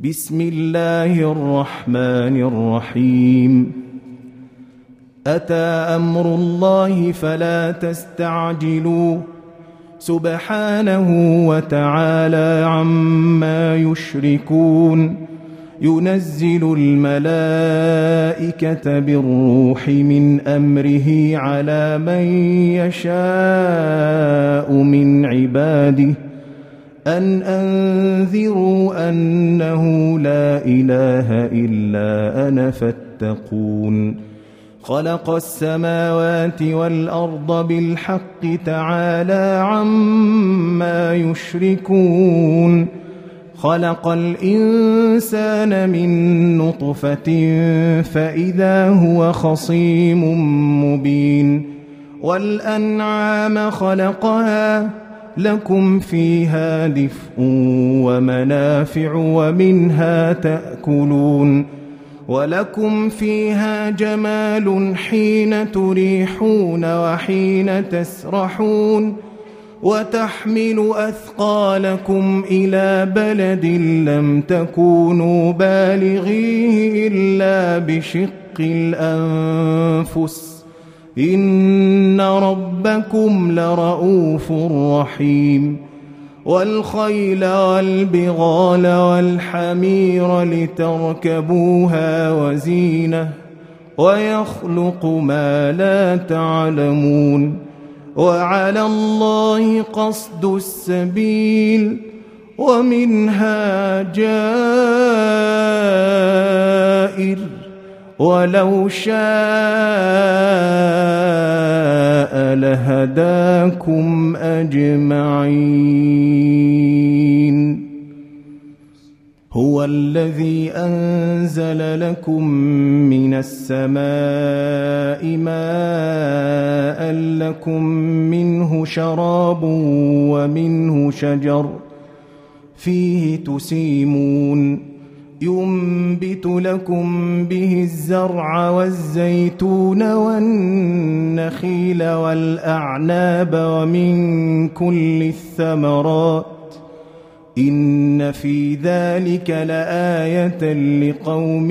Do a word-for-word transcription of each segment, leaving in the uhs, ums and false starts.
بسم الله الرحمن الرحيم أتى أمر الله فلا تستعجلوه سبحانه وتعالى عما يشركون ينزل الملائكة بالروح من أمره على من يشاء من عباده أن أنذروا أنه لا إله إلا أنا فاتقون خلق السماوات والأرض بالحق تعالى عما يشركون خلق الإنسان من نطفة فإذا هو خصيم مبين والأنعام خلقها لكم فيها دفء ومنافع ومنها تأكلون ولكم فيها جمال حين تريحون وحين تسرحون وتحمل أثقالكم إلى بلد لم تكونوا بالغيه إلا بشق الأنفس إن ربكم لرؤوف رحيم والخيل والبغال والحمير لتركبوها وزينة ويخلق ما لا تعلمون وعلى الله قصد السبيل ومنها جائر ولو شاء لهداكم أجمعين هو الذي أنزل لكم من السماء ماء لكم منه شراب ومنه شجر فيه تسيمون ينبت لكم به الزرع والزيتون والنخيل والأعناب ومن كل الثمرات إن في ذلك لآية لقوم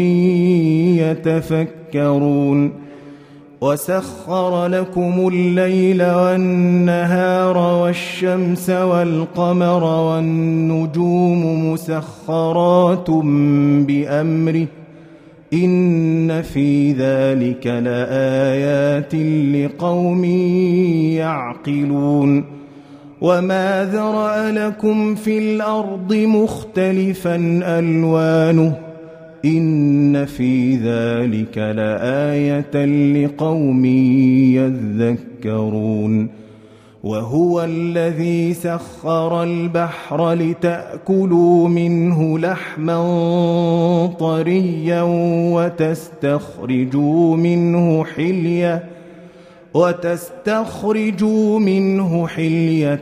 يتفكرون وسخر لكم الليل والنهار والشمس والقمر والنجوم مسخرات بأمره إن في ذلك لآيات لقوم يعقلون وما ذرأ لكم في الأرض مختلفا ألوانه إن في ذلك لآية لقوم يذكرون وهو الذي سخر البحر لتأكلوا منه لحما طريا وتستخرجوا منه حلية وتستخرجوا منه حلية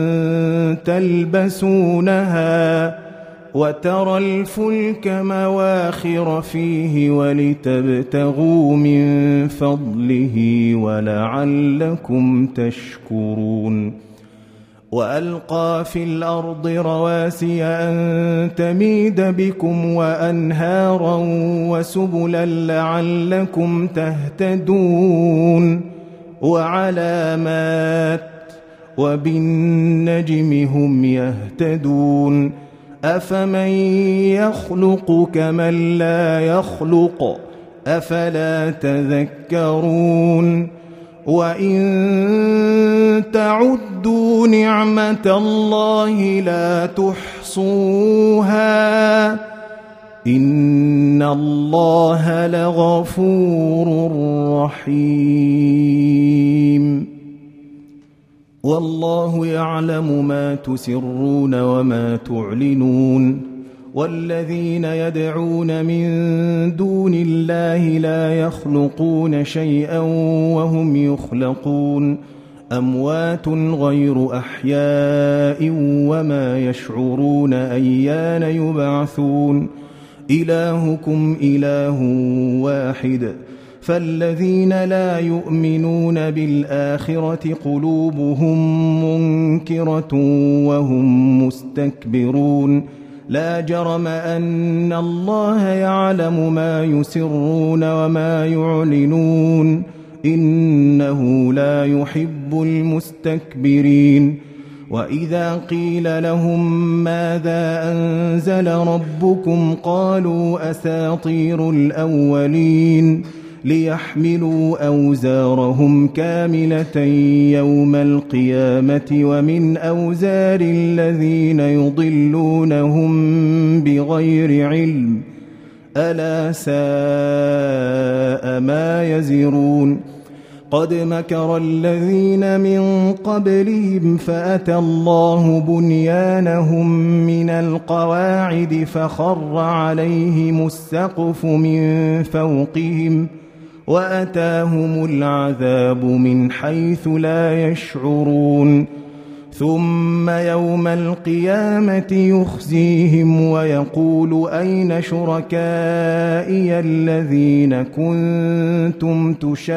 تلبسونها وترى الفلك مواخر فيه ولتبتغوا من فضله ولعلكم تشكرون وألقى في الأرض رواسي أن تميد بكم وأنهارا وسبلا لعلكم تهتدون وعلامات وبالنجم هم يهتدون أفمن يخلق كمن لا يخلق أفلا تذكرون وإن تعدوا نعمة الله لا تحصوها إن الله لغفور رحيم والله يعلم ما تسرون وما تعلنون والذين يدعون من دون الله لا يخلقون شيئا وهم يخلقون أموات غير أحياء وما يشعرون أيان يبعثون إلهكم إله واحد فالذين لا يؤمنون بالآخرة قلوبهم منكرة وهم مستكبرون لا جرم أن الله يعلم ما يسرون وما يعلنون إنه لا يحب المستكبرين وإذا قيل لهم ماذا أنزل ربكم قالوا أساطير الأولين ليحملوا أوزارهم كاملة يوم القيامة ومن أوزار الذين يضلونهم بغير علم ألا ساء ما يزرون قد مكر الذين من قبلهم فأتى الله بنيانهم من القواعد فخر عليهم السقف من فوقهم وأتاهم العذاب من حيث لا يشعرون ثم يوم القيامة يخزيهم ويقول أين شركائي الذين كنتم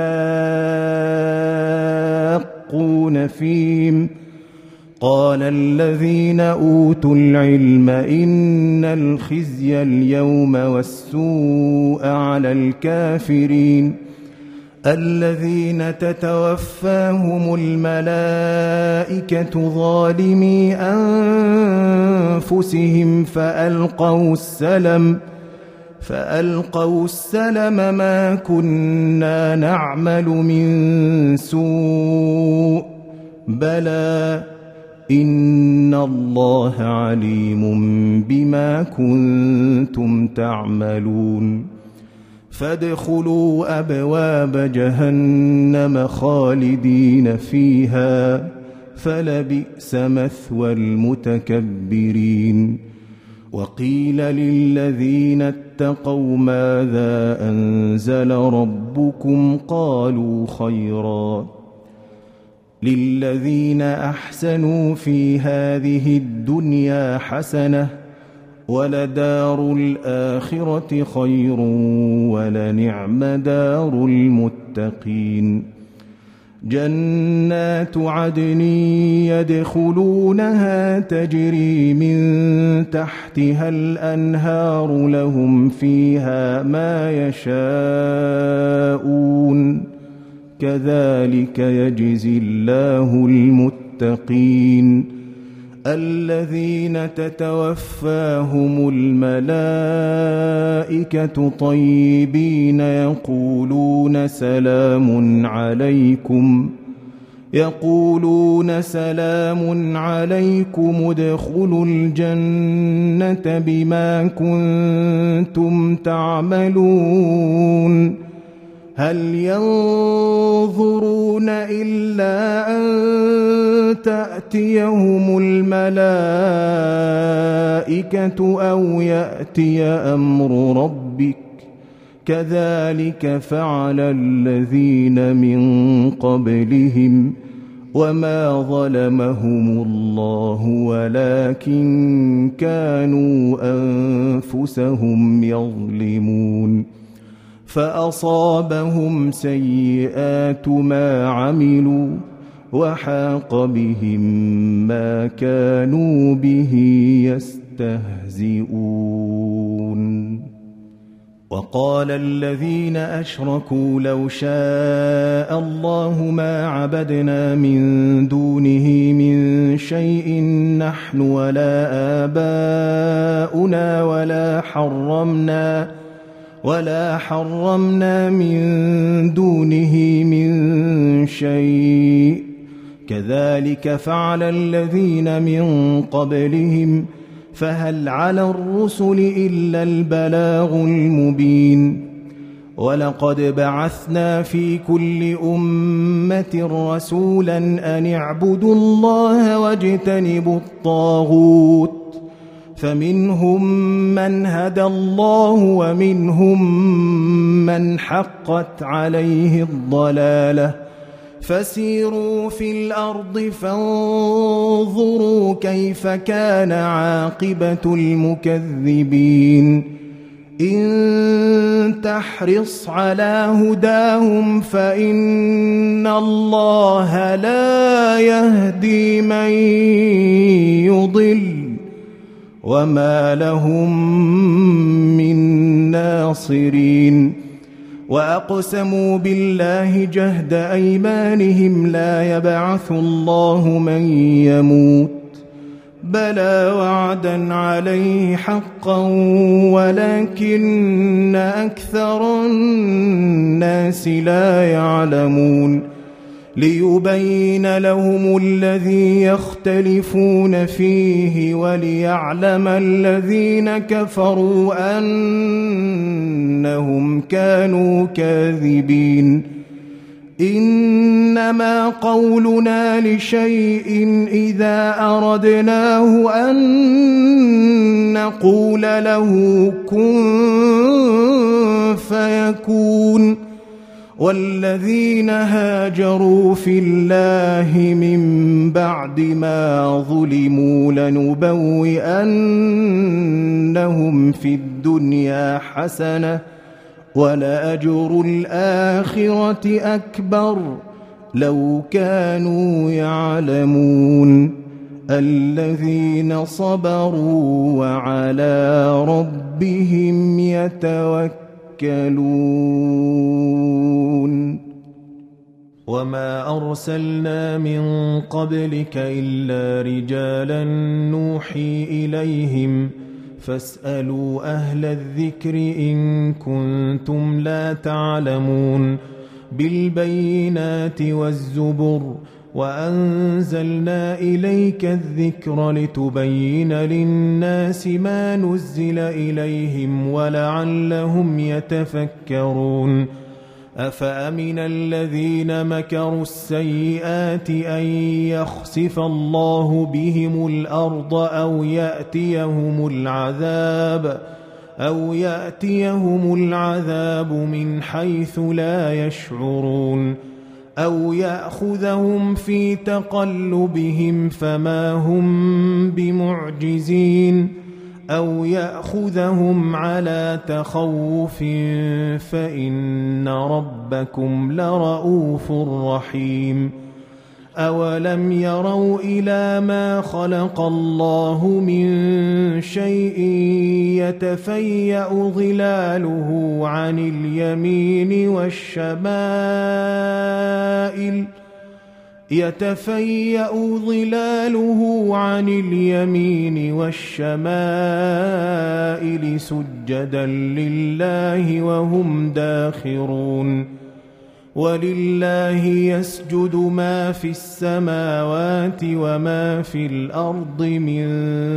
تشاقون فيهم قال الذين أوتوا العلم إن الخزي اليوم والسوء على الكافرين الذين تتوفاهم الملائكة ظالمي أنفسهم فألقوا السلم فألقوا السلم ما كنا نعمل من سوء بلى إن الله عليم بما كنتم تعملون فادخلوا أبواب جهنم خالدين فيها فلبئس مثوى المتكبرين وقيل للذين اتقوا ماذا أنزل ربكم قالوا خيرا للذين أحسنوا في هذه الدنيا حسنة ولدار الآخرة خير ولنعم دار المتقين جنات عدن يدخلونها تجري من تحتها الأنهار لهم فيها ما يشاءون كذلك يجزي الله المتقين الذين تتوفاهم الملائكة طيبين يقولون سلام عليكم يقولون سلام عليكم ادخلوا الجنة بما كنتم تعملون هل ينظرون إلا أن تأتيهم الملائكة أو يأتي أمر ربك كذلك فعل الذين من قبلهم وما ظلمهم الله ولكن كانوا أنفسهم يظلمون فأصابهم سيئات ما عملوا وحاق بهم ما كانوا به يستهزئون وقال الذين أشركوا لو شاء الله ما عبدنا من دونه من شيء نحن ولا آباؤنا ولا حرمنا ولا حرمنا من دونه من شيء كذلك فعل الذين من قبلهم فهل على الرسل إلا البلاغ المبين ولقد بعثنا في كل أمة رسولا أن اعبدوا الله واجتنبوا الطاغوت فمنهم من هدى الله ومنهم من حقت عليه الضلالة فسيروا في الأرض فانظروا كيف كان عاقبة المكذبين إن تحرص على هداهم فإن الله لا يهدي من يضل وما لهم من ناصرين وأقسموا بالله جهد أيمانهم لا يبعث الله من يموت بلى وعدا عليه حقا ولكن أكثر الناس لا يعلمون ليبين لهم الذي يختلفون فيه وليعلم الذين كفروا أنهم كانوا كاذبين إنما قولنا لشيء إذا أردناه أن نقول له كن فيكون والذين هاجروا في الله من بعد ما ظلموا لنبوئنهم في الدنيا حسنة ولأجر الآخرة أكبر لو كانوا يعلمون الذين صبروا وعلى ربهم يتوكلون وما أرسلنا من قبلك إلا رجالا نوحي إليهم فاسألوا أهل الذكر إن كنتم لا تعلمون بالبينات والزبر وأنزلنا إليك الذكر لتبين للناس ما نزل إليهم ولعلهم يتفكرون أفأمن الذين مكروا السيئات أن يخسف الله بهم الأرض أو يأتيهم العذاب أو يأتيهم العذاب من حيث لا يشعرون أو يأخذهم في تقلبهم فما هم بمعجزين أو يأخذهم على تخوف فإن ربكم لرؤوف رحيم أولم يروا إلى ما خلق الله من شيء يتفيأ ظلاله عن اليمين والشمائل يتفيأ ظلاله عن اليمين والشمائل سجدا لله وهم داخرون ولله يسجد ما في السماوات وما في الأرض من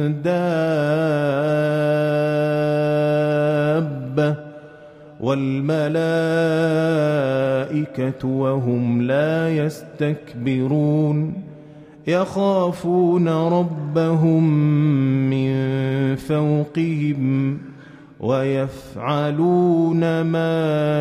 دابة والملائكة وهم لا يستكبرون يخافون ربهم من فوقهم ويفعلون ما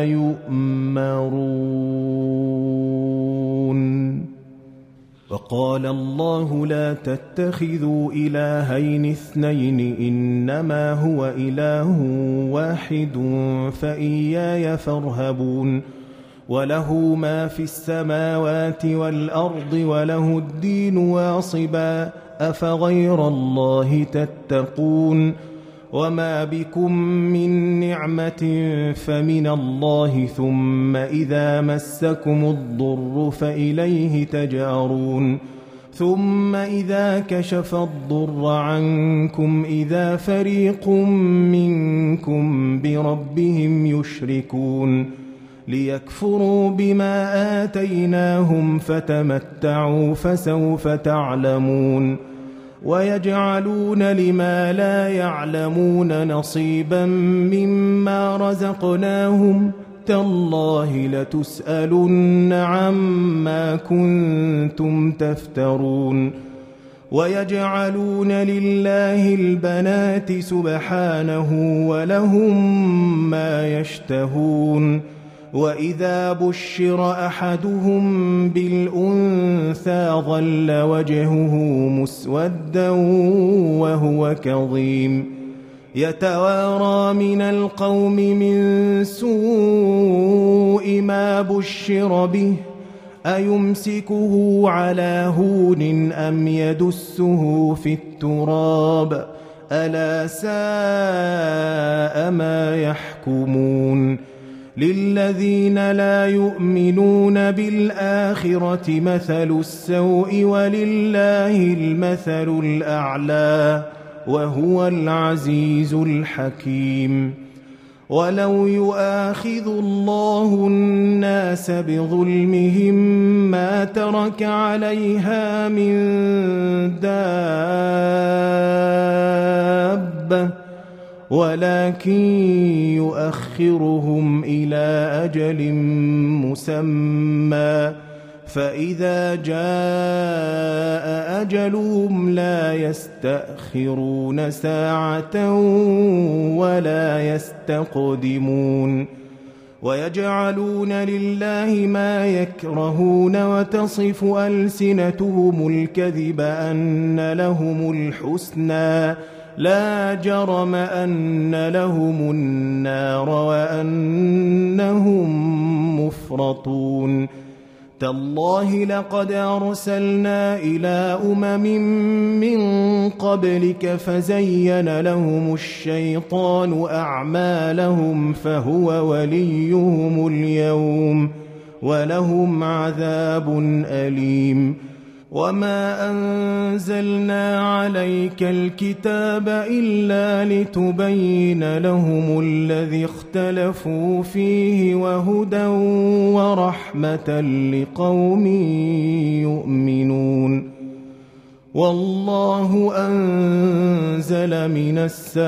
يؤمرون وقال الله لا تتخذوا إلهين اثنين إنما هو إله واحد فإياي فارهبون وله ما في السماوات والأرض وله الدين واصبا أفغير الله تتقون وما بكم من نعمة فمن الله ثم إذا مسكم الضر فإليه تجارون ثم إذا كشف الضر عنكم إذا فريق منكم بربهم يشركون ليكفروا بما آتيناهم فتمتعوا فسوف تعلمون ويجعلون لما لا يعلمون نصيبا مما رزقناهم تالله لتسألن عما كنتم تفترون ويجعلون لله البنات سبحانه ولهم ما يشتهون وإذا بشر أحدهم بالأنثى ظل وجهه مسودا وهو كظيم يتوارى من القوم من سوء ما بشر به أيمسكه على هون أم يدسه في التراب ألا ساء ما يحكمون للذين لا يؤمنون بالآخرة مثل السوء ولله المثل الأعلى وهو العزيز الحكيم ولو يؤاخذ الله الناس بظلمهم ما ترك عليها من دابة ولكن يؤخرهم إلى أجل مسمى فإذا جاء أجلهم لا يستأخرون ساعة ولا يستقدمون ويجعلون لله ما يكرهون وتصف ألسنتهم الكذب أن لهم الحسنى لا جرم أن لهم النار وأنهم مفرطون تالله لقد أرسلنا إلى أمم من قبلك فزين لهم الشيطان أعمالهم فهو وليهم اليوم ولهم عذاب أليم وما أنزلنا عليك الكتاب إلا لتبين لهم الذي اختلفوا فيه وهدى ورحمة لقوم يؤمنون والله أنزل من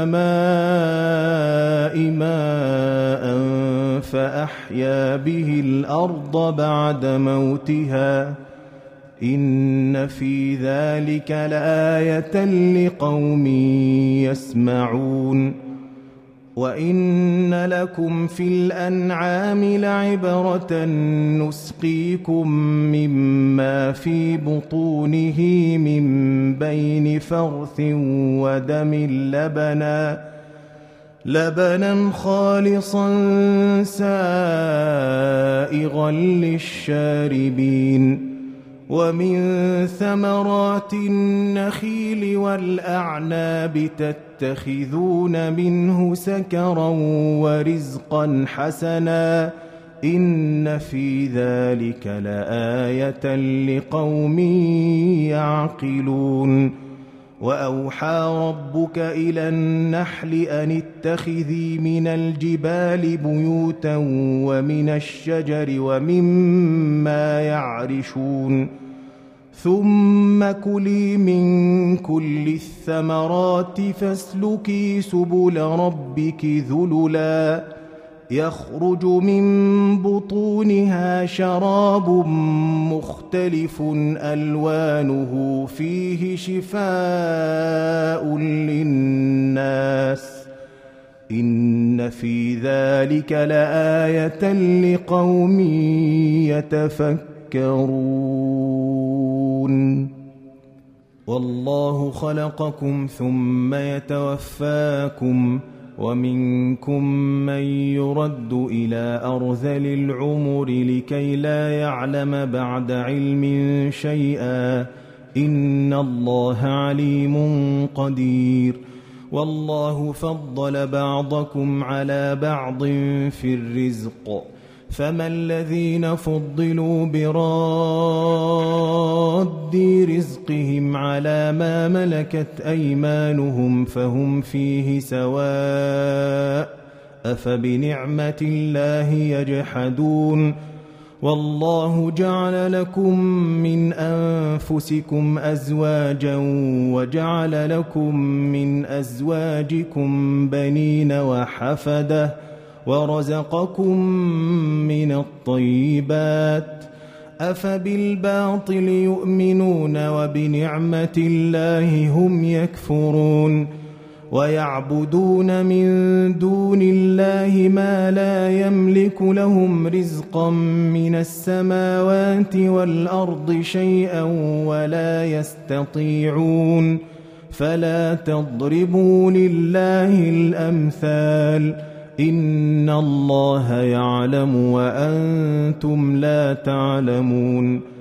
السماء ماء فأحيا به الأرض بعد موتها إن في ذلك لآية لقوم يسمعون وإن لكم في الأنعام لعبرة نسقيكم مما في بطونه من بين فرث ودم لبنا لبنا خالصا سائغا للشاربين ومن ثمرات النخيل والأعناب تتخذون منه سكرا ورزقا حسنا إن في ذلك لآية لقوم يعقلون وأوحى ربك إلى النحل أن اتخذي من الجبال بيوتا ومن الشجر ومما يعرشون ثم كلي من كل الثمرات فاسلكي سبل ربك ذللا يخرج من بطونها شراب مختلف ألوانه فيه شفاء للناس إن في ذلك لآية لقوم يتفكرون والله خلقكم ثم يتوفاكم ومنكم من يرد إلى أرذل العمر لكي لا يعلم بعد علم شيئا إن الله عليم قدير والله فضل بعضكم على بعض في الرزق فما الذين فضلوا براد رزقهم على ما ملكت أيمانهم فهم فيه سواء أفبنعمة الله يجحدون والله جعل لكم من أنفسكم أزواجا وجعل لكم من أزواجكم بنين وحفدة ورزقكم من الطيبات أفبالباطل يؤمنون وبنعمة الله هم يكفرون ويعبدون من دون الله ما لا يملك لهم رزقا من السماوات والأرض شيئا ولا يستطيعون فلا تضربوا لله الأمثال إن الله يعلم وأنتم لا تعلمون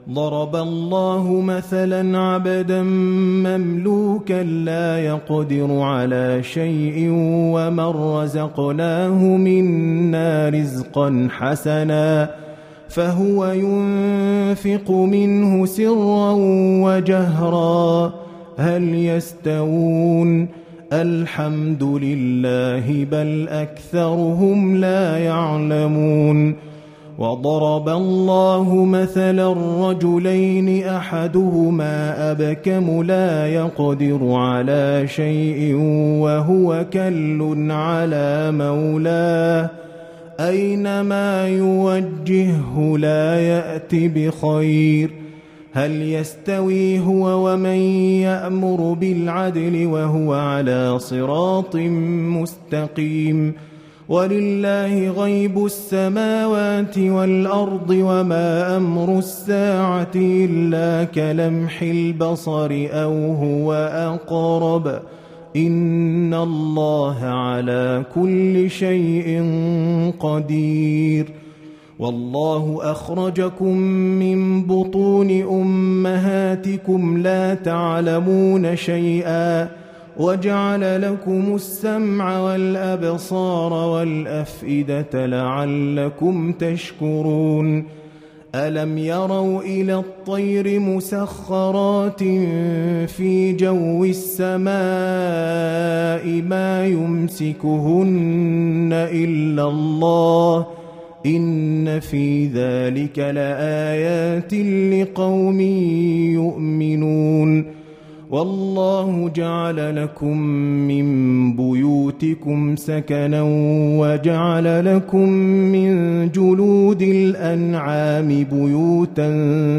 ضرب الله مثلا عبدا مملوكا لا يقدر على شيء ومن رزقناه منا رزقا حسنا فهو ينفق منه سرا وجهرا هل يستوون الحمد لله بل أكثرهم لا يعلمون وضرب الله مثلا رجلين أحدهما أبكم لا يقدر على شيء وهو كل على مولاه أينما يوجهه لا يأت بخير هل يستوي هو ومن يأمر بالعدل وهو على صراط مستقيم ولله غيب السماوات والأرض وما أمر الساعة إلا كلمح البصر أو هو أقرب إن الله على كل شيء قدير والله أخرجكم من بطون أمهاتكم لا تعلمون شيئا وجعل لكم السمع والأبصار والأفئدة لعلكم تشكرون ألم يروا إلى الطير مسخرات في جو السماء ما يمسكهن إلا الله إن في ذلك لآيات لقوم يؤمنون والله جعل لكم من بيوتكم سكنا وجعل لكم من جلود الأنعام بيوتا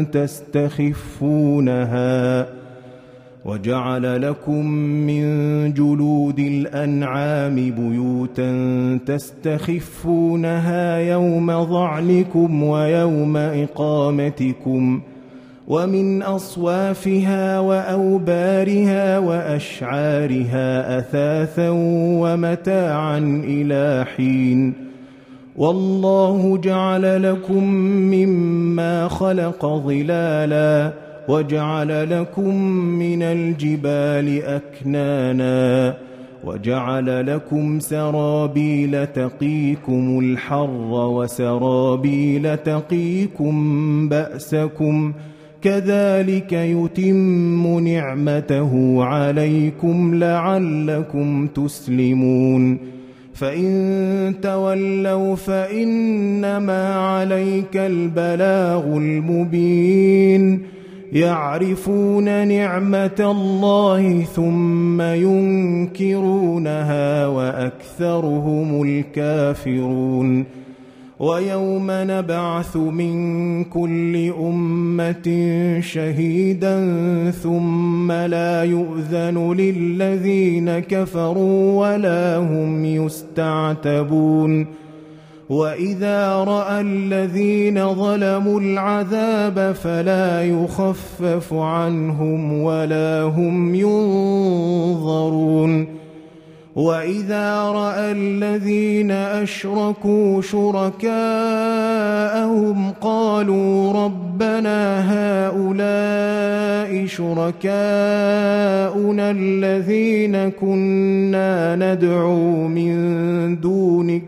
تستخفونها وجعل لكم من جلود الأنعام بيوتا تستخفونها يوم ظعنكم ويوم إقامتكم ومن أصوافها وأوبارها وأشعارها أثاثا ومتاعا إلى حين والله جعل لكم مما خلق ظلالا وجعل لكم من الجبال أكنانا وجعل لكم سرابيل تقيكم الحر وسرابيل تقيكم بأسكم كذلك يتم نعمته عليكم لعلكم تسلمون فإن تولوا فإنما عليك البلاغ المبين يعرفون نعمة الله ثم ينكرونها وأكثرهم الكافرون ويوم نبعث من كل أمة شهيدا ثم لا يؤذن للذين كفروا ولا هم يستعتبون وإذا رأى الذين ظلموا العذاب فلا يخفف عنهم ولا هم ينظرون وإذا رأى الذين أشركوا شركاءهم قالوا ربنا هؤلاء شركاؤنا الذين كنا ندعو من دونك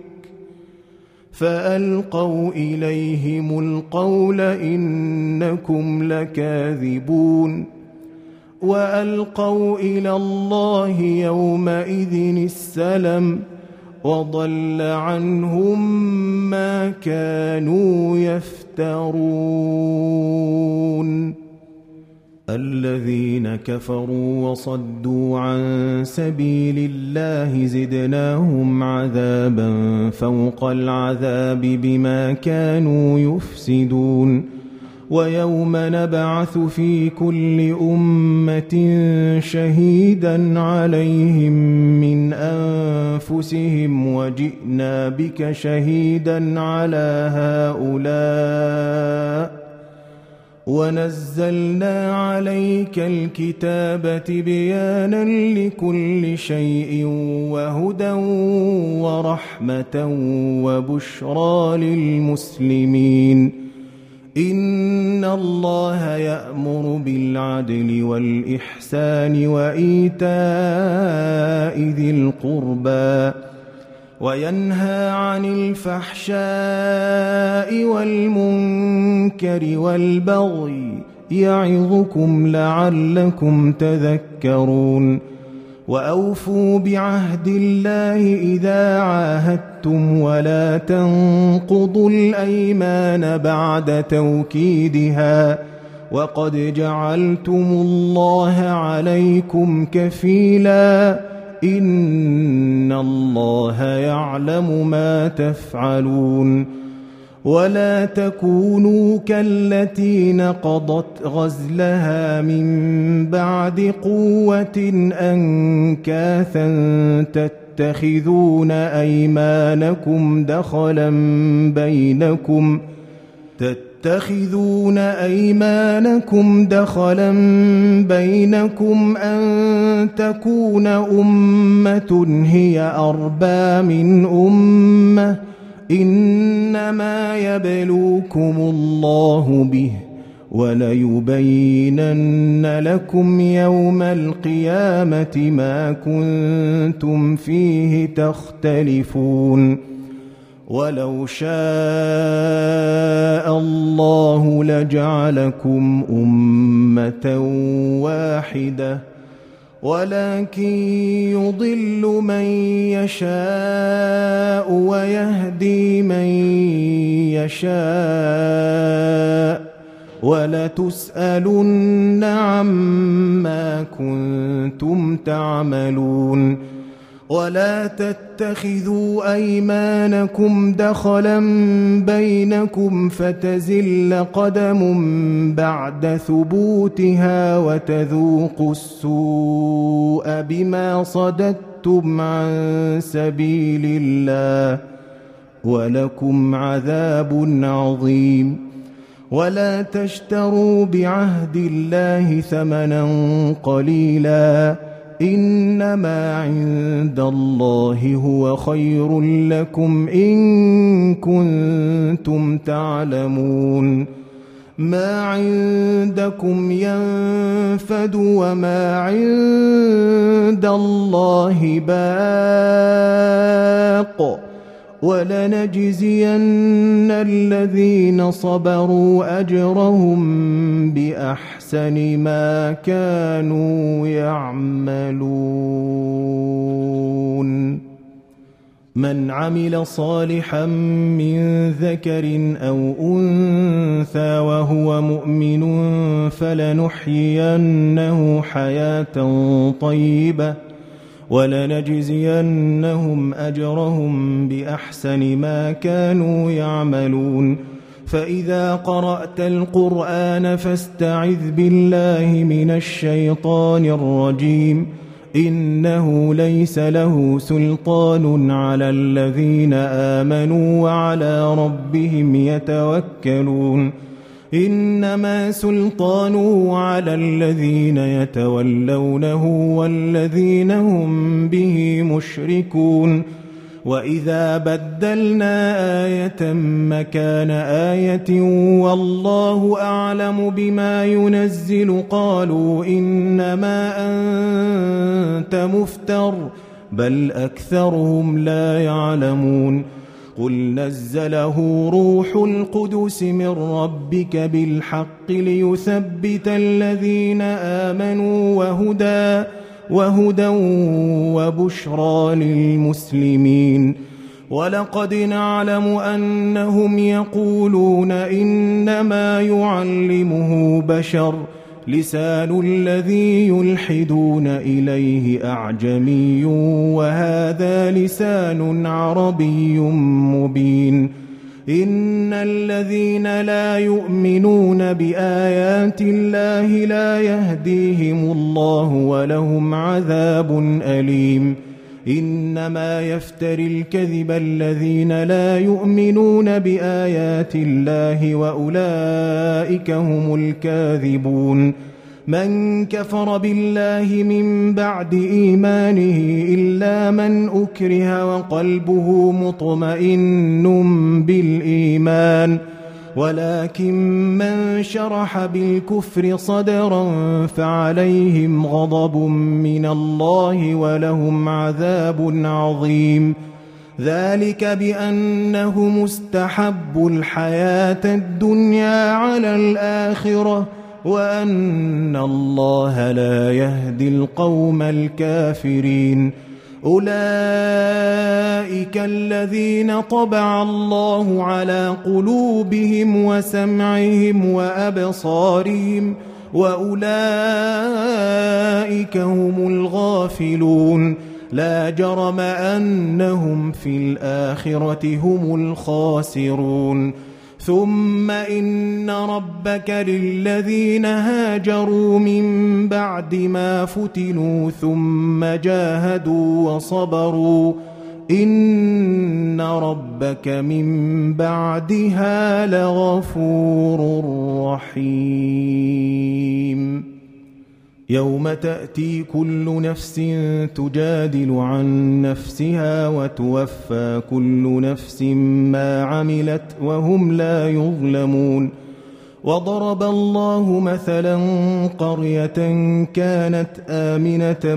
فألقوا إليهم القول إنكم لكاذبون وألقوا إلى الله يومئذ السلم وضل عنهم ما كانوا يفترون الذين كفروا وصدوا عن سبيل الله زدناهم عذابا فوق العذاب بما كانوا يفسدون ويوم نبعث في كل أمة شهيدا عليهم من أنفسهم وجئنا بك شهيدا على هؤلاء ونزلنا عليك الكتاب تبيانا لكل شيء وهدى ورحمة وبشرى للمسلمين إن الله يأمر بالعدل والإحسان وإيتاء ذي القربى وينهى عن الفحشاء والمنكر والبغي يعظكم لعلكم تذكرون وأوفوا بعهد الله إذا عاهدتم ولا تنقضوا الأيمان بعد توكيدها وقد جعلتم الله عليكم كفيلا إن الله يعلم ما تفعلون ولا تكونوا كالتي نقضت غزلها من بعد قوة أنكاثا تتخذون أيمانكم دخلا بينكم تتخذون أيمانكم دخلا بينكم أن تكون أمة هي أربى من أمة إنما يبلوكم الله به وليبينن لكم يوم القيامة ما كنتم فيه تختلفون ولو شاء الله لجعلكم أمة واحدة ولكن يضل من يشاء ويهدي من يشاء ولتسألن عما كنتم تعملون ولا تتخذوا أيمانكم دخلا بينكم فتزل قدم بعد ثبوتها وتذوقوا السوء بما صددتم عن سبيل الله ولكم عذاب عظيم ولا تشتروا بعهد الله ثمنا قليلا إنما عند الله هو خير لكم إن كنتم تعلمون ما عندكم ينفد وما عند الله باق ولنجزين الذين صبروا أجرهم بأحسن ما كانوا يعملون من عمل صالحا من ذكر أو أنثى وهو مؤمن فلنحيينه حياة طيبة ولنجزينهم أجرهم بأحسن ما كانوا يعملون فإذا قرأت القرآن فاستعذ بالله من الشيطان الرجيم إنه ليس له سلطان على الذين آمنوا وعلى ربهم يتوكلون إنما سلطانه على الذين يتولونه والذين هم به مشركون وإذا بدلنا آية مكان آية والله أعلم بما ينزل قالوا إنما أنت مفتر بل أكثرهم لا يعلمون قل نزله روح القدس من ربك بالحق ليثبت الذين آمنوا وهدى وهدى وبشرى للمسلمين ولقد نعلم أنهم يقولون إنما يعلمه بشر لسان الذي يلحدون إليه أعجمي وهذا لسان عربي مبين إن الذين لا يؤمنون بآيات الله لا يهديهم الله ولهم عذاب أليم إنما يفتري الكذب الذين لا يؤمنون بآيات الله وأولئك هم الكاذبون من كفر بالله من بعد إيمانه إلا من أكره وقلبه مطمئن بالإيمان ولكن من شرح بالكفر صدرا فعليهم غضب من الله ولهم عذاب عظيم. ذلك بأنهم استحبوا الحياة الدنيا على الآخرة وأن الله لا يهدي القوم الكافرين. أولئك الذين طبع الله على قلوبهم وسمعهم وأبصارهم وأولئك هم الغافلون. لا جرم أنهم في الآخرة هم الخاسرون. ثم إن ربك للذين هاجروا من بعد ما فتنوا ثم جاهدوا وصبروا إن ربك من بعدها لغفور رحيم. يوم تأتي كل نفس تجادل عن نفسها وتوفى كل نفس ما عملت وهم لا يظلمون. وضرب الله مثلا قرية كانت آمنة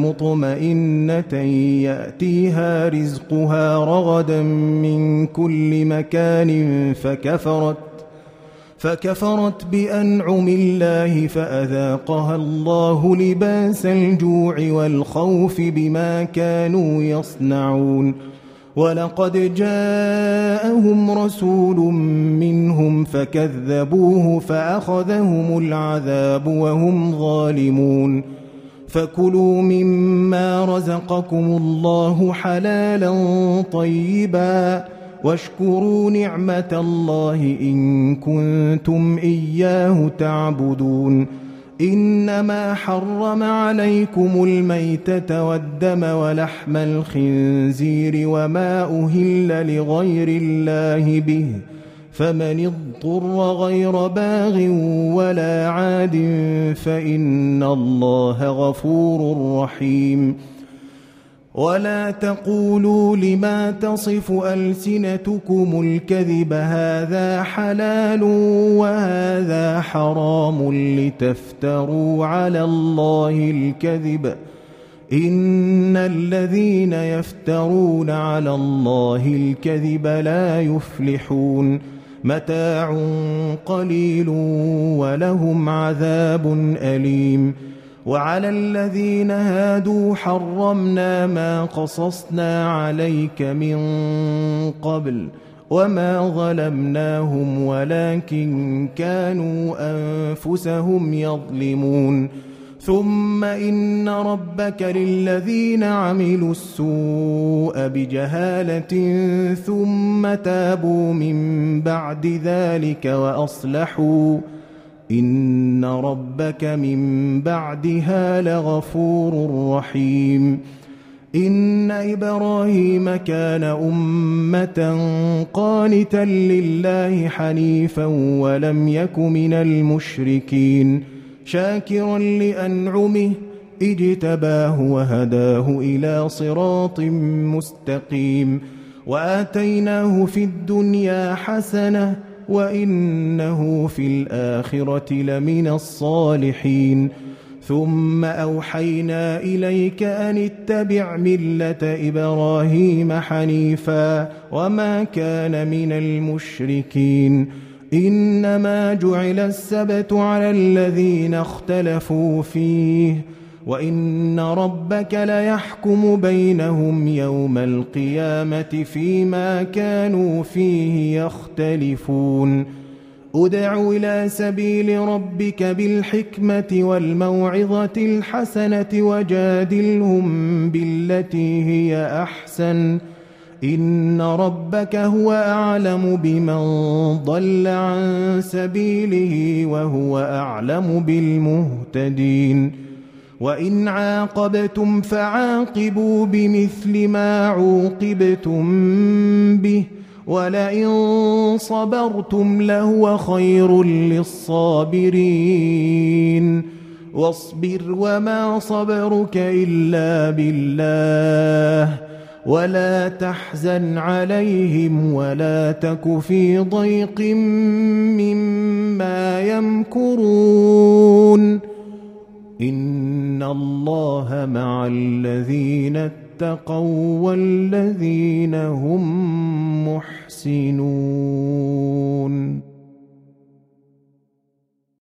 مطمئنة يأتيها رزقها رغدا من كل مكان فكفرت فكفرت بأنعم الله فأذاقها الله لباس الجوع والخوف بما كانوا يصنعون. ولقد جاءهم رسول منهم فكذبوه فأخذهم العذاب وهم ظالمون. فكلوا مما رزقكم الله حلالا طيبا واشكروا نعمة الله إن كنتم إياه تعبدون. إنما حرم عليكم الميتة والدم ولحم الخنزير وما أهل لغير الله به فمن اضطر غير باغ ولا عاد فإن الله غفور رحيم. ولا تقولوا لما تصف ألسنتكم الكذب هذا حلال وهذا حرام لتفتروا على الله الكذب إن الذين يفترون على الله الكذب لا يفلحون. متاع قليل ولهم عذاب أليم. وعلى الذين هادوا حرمنا ما قصصنا عليك من قبل وما ظلمناهم ولكن كانوا أنفسهم يظلمون. ثم إن ربك للذين عملوا السوء بجهالة ثم تابوا من بعد ذلك وأصلحوا إن ربك من بعدها لغفور رحيم. إن إبراهيم كان أمة قانتا لله حنيفا ولم يك من المشركين شاكرا لأنعمه اجتباه وهداه إلى صراط مستقيم. وآتيناه في الدنيا حسنة وإنه في الآخرة لمن الصالحين. ثم أوحينا إليك أن اتبع ملة إبراهيم حنيفا وما كان من المشركين. إنما جعل السبت على الذين اختلفوا فيه وإن ربك ليحكم بينهم يوم القيامة فيما كانوا فيه يختلفون. ادع إلى سبيل ربك بالحكمة والموعظة الحسنة وجادلهم بالتي هي أحسن إن ربك هو أعلم بمن ضل عن سبيله وهو أعلم بالمهتدين. وإن عاقبتم فعاقبوا بمثل ما عوقبتم به ولئن صبرتم لهو خير للصابرين. واصبر وما صبرك إلا بالله ولا تحزن عليهم ولا تك في ضيق مما يمكرون إن الله مع الذين اتقوا والذين هم محسنون.